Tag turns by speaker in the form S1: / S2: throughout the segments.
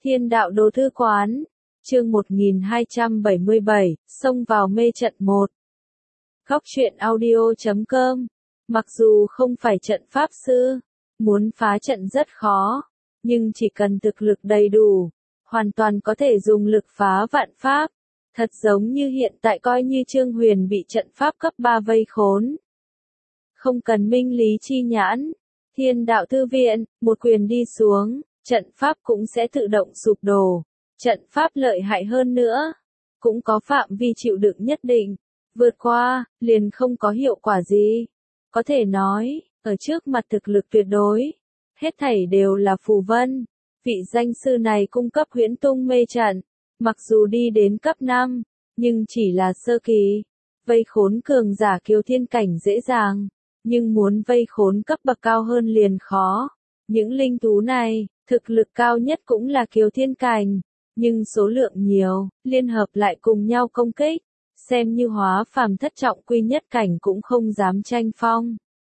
S1: Thiên đạo đồ thư quán, chương 1277, xông vào mê trận 1. Góc truyện audio.com. Mặc dù không phải trận pháp sư, muốn phá trận rất khó, nhưng chỉ cần thực lực đầy đủ, hoàn toàn có thể dùng lực phá vạn pháp. Thật giống như hiện tại coi như Trương Huyền bị trận pháp cấp 3 vây khốn. Không cần minh lý chi nhãn, Thiên đạo thư viện, một quyền đi xuống, trận pháp cũng sẽ tự động sụp đổ. Trận pháp lợi hại hơn nữa, cũng có phạm vi chịu đựng nhất định, vượt qua, liền không có hiệu quả gì. Có thể nói, ở trước mặt thực lực tuyệt đối, hết thảy đều là phù vân. Vị danh sư này cung cấp huyễn tung mê trận, mặc dù đi đến cấp 5, nhưng chỉ là sơ kỳ. Vây khốn cường giả kiều thiên cảnh dễ dàng, nhưng muốn vây khốn cấp bậc cao hơn liền khó. Những linh thú này, thực lực cao nhất cũng là kiều thiên cảnh, nhưng số lượng nhiều, liên hợp lại cùng nhau công kích, xem như hóa phàm thất trọng quy nhất cảnh cũng không dám tranh phong.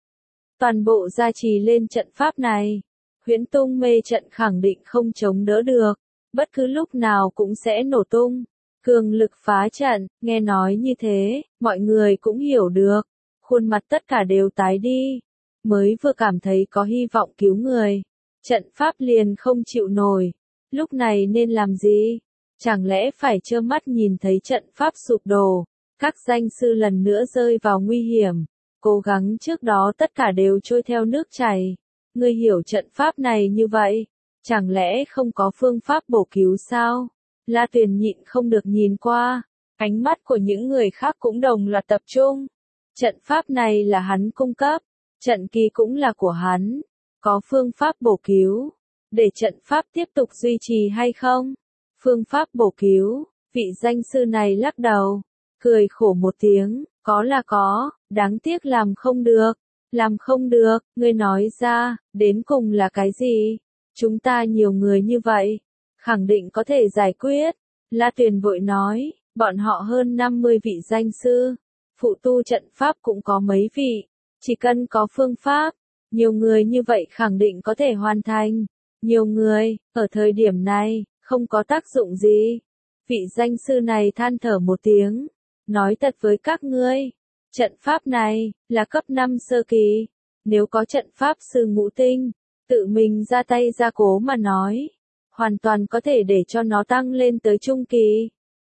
S1: Toàn bộ gia trì lên trận pháp này, huyễn tung mê trận khẳng định không chống đỡ được, bất cứ lúc nào cũng sẽ nổ tung. Cường lực phá trận, nghe nói như thế, mọi người cũng hiểu được, khuôn mặt tất cả đều tái đi, mới vừa cảm thấy có hy vọng cứu người, trận pháp liền không chịu nổi. Lúc này nên làm gì? Chẳng lẽ phải trơ mắt nhìn thấy trận pháp sụp đổ, các danh sư lần nữa rơi vào nguy hiểm, cố gắng trước đó tất cả đều trôi theo nước chảy. Ngươi hiểu trận pháp này như vậy, chẳng lẽ không có phương pháp bổ cứu sao? La Tuyền nhịn không được nhìn qua, ánh mắt của những người khác cũng đồng loạt tập trung. Trận pháp này là hắn cung cấp, trận kỳ cũng là của hắn, có phương pháp bổ cứu. Để trận pháp tiếp tục duy trì hay không? Phương pháp bổ cứu, vị danh sư này lắc đầu, cười khổ một tiếng, có là có, đáng tiếc làm không được. Làm không được, ngươi nói ra, đến cùng là cái gì? Chúng ta nhiều người như vậy, khẳng định có thể giải quyết. La Tuyền vội nói, bọn họ hơn 50 vị danh sư, phụ tu trận pháp cũng có mấy vị, chỉ cần có phương pháp, nhiều người như vậy khẳng định có thể hoàn thành. Nhiều người, ở thời điểm này, không có tác dụng gì. Vị danh sư này than thở một tiếng, nói thật với các ngươi, trận pháp này, là cấp 5 sơ kỳ, nếu có trận pháp sư ngũ tinh, tự mình ra tay gia cố mà nói, hoàn toàn có thể để cho nó tăng lên tới trung kỳ.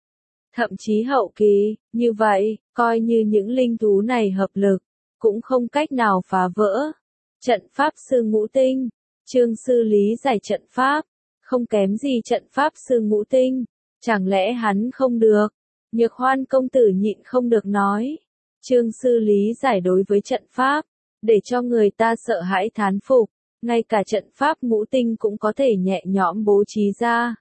S1: Thậm chí hậu kỳ, như vậy, coi như những linh thú này hợp lực, cũng không cách nào phá vỡ. Trận pháp sư ngũ tinh. Trương sư lý giải trận pháp, không kém gì trận pháp sư ngũ tinh, chẳng lẽ hắn không được? Nhược Hoan công tử nhịn không được nói, Trương sư lý giải đối với trận pháp, để cho người ta sợ hãi thán phục, ngay cả trận pháp ngũ tinh cũng có thể nhẹ nhõm bố trí ra.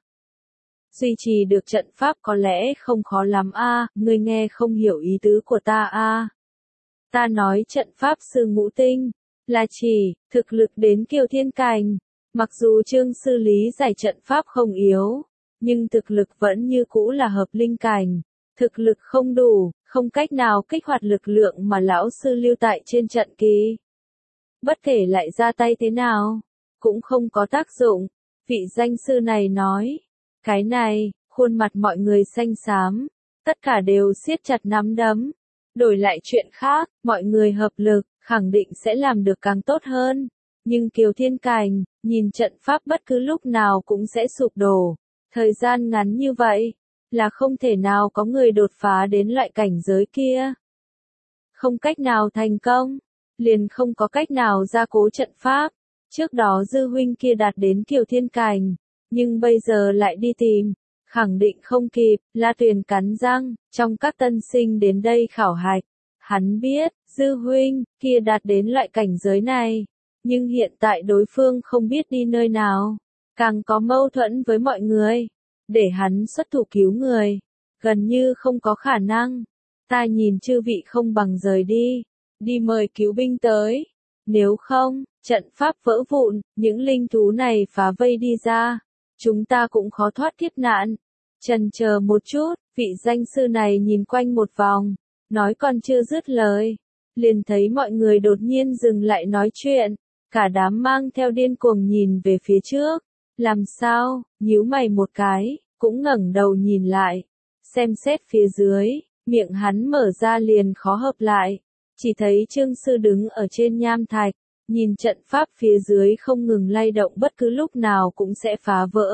S1: Duy trì được trận pháp có lẽ không khó lắm a, ngươi nghe không hiểu ý tứ của ta a. Ta nói trận pháp sư ngũ tinh là chỉ thực lực đến kiều thiên cảnh. Mặc dù Trương sư lý giải trận pháp không yếu, nhưng thực lực vẫn như cũ là hợp linh cảnh. Thực lực không đủ, không cách nào kích hoạt lực lượng mà lão sư lưu tại trên trận kỳ. Bất kể lại ra tay thế nào, cũng không có tác dụng. Vị danh sư này nói, cái này, khuôn mặt mọi người xanh xám, tất cả đều siết chặt nắm đấm. Đổi lại chuyện khác, mọi người hợp lực, khẳng định sẽ làm được càng tốt hơn. Nhưng kiều thiên cảnh, nhìn trận pháp bất cứ lúc nào cũng sẽ sụp đổ. Thời gian ngắn như vậy, là không thể nào có người đột phá đến loại cảnh giới kia. Không cách nào thành công, liền không có cách nào gia cố trận pháp. Trước đó dư huynh kia đạt đến kiều thiên cảnh, nhưng bây giờ lại đi tìm, khẳng định không kịp. La Tuyền cắn răng, trong các tân sinh đến đây khảo hạch, hắn biết, dư huynh kia đạt đến loại cảnh giới này, nhưng hiện tại đối phương không biết đi nơi nào, càng có mâu thuẫn với mọi người, để hắn xuất thủ cứu người, gần như không có khả năng. Ta nhìn chư vị không bằng rời đi mời cứu binh tới, nếu không, trận pháp vỡ vụn, những linh thú này phá vây đi ra, chúng ta cũng khó thoát kiếp nạn. Chần chờ một chút, vị danh sư này nhìn quanh một vòng, nói còn chưa dứt lời, liền thấy mọi người đột nhiên dừng lại nói chuyện, cả đám mang theo điên cuồng nhìn về phía trước, Làm sao? Nhíu mày một cái, cũng ngẩng đầu nhìn lại. Xem xét phía dưới, miệng hắn mở ra liền khó hợp lại. Chỉ thấy Trương Sư đứng ở trên nham thạch, nhìn trận pháp phía dưới không ngừng lay động bất cứ lúc nào cũng sẽ phá vỡ.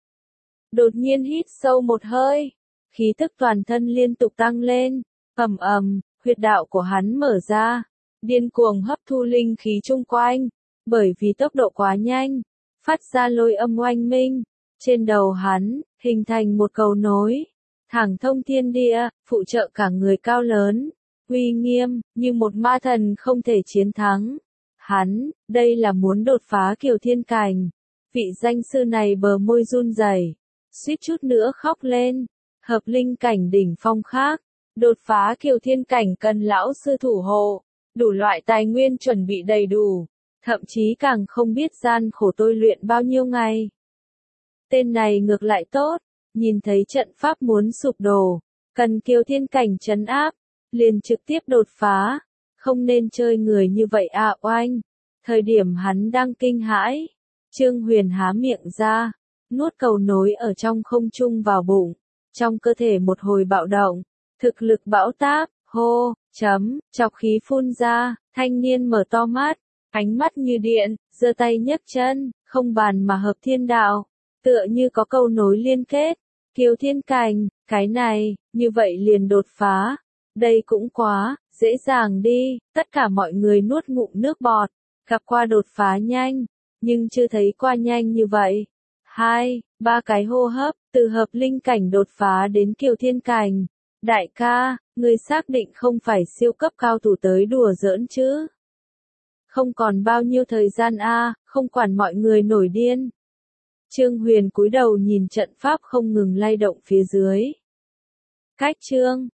S1: Đột nhiên hít sâu một hơi, khí tức toàn thân liên tục tăng lên, ầm ầm, huyệt đạo của hắn mở ra, điên cuồng hấp thu linh khí chung quanh, bởi vì tốc độ quá nhanh, phát ra lôi âm oanh minh, trên đầu hắn, hình thành một cầu nối, thẳng thông thiên địa, phụ trợ cả người cao lớn, uy nghiêm, như một ma thần không thể chiến thắng. Hắn, đây là muốn đột phá Kiều Thiên Cảnh. Vị danh sư này bờ môi run rẩy, suýt chút nữa khóc lên. Hợp linh cảnh đỉnh phong khác, đột phá Kiều Thiên Cảnh cần lão sư thủ hộ, đủ loại tài nguyên chuẩn bị đầy đủ, thậm chí càng không biết gian khổ tôi luyện bao nhiêu ngày. Tên này ngược lại tốt, nhìn thấy trận pháp muốn sụp đổ, cần Kiều Thiên Cảnh trấn áp, liền trực tiếp đột phá, không nên chơi người như vậy à oanh. Thời điểm hắn đang kinh hãi, Trương Huyền há miệng ra, nuốt cầu nối ở trong không trung vào bụng, trong cơ thể một hồi bạo động, thực lực bão táp, hô, chọc khí phun ra, thanh niên mở to mắt, ánh mắt như điện, giơ tay nhấc chân, không bàn mà hợp thiên đạo, tựa như có cầu nối liên kết, Kiều Thiên Cảnh, cái này, như vậy liền đột phá, đây cũng quá, dễ dàng đi, tất cả mọi người nuốt ngụm nước bọt, gặp qua đột phá nhanh, nhưng chưa thấy qua nhanh như vậy. 2-3 cái hô hấp, từ hợp linh cảnh đột phá đến Kiều Thiên Cảnh. Đại ca, người xác định không phải siêu cấp cao thủ tới đùa giỡn chứ? Không còn bao nhiêu thời gian a, không quản mọi người nổi điên. Trương Huyền cúi đầu nhìn trận pháp không ngừng lay động phía dưới. Cách chương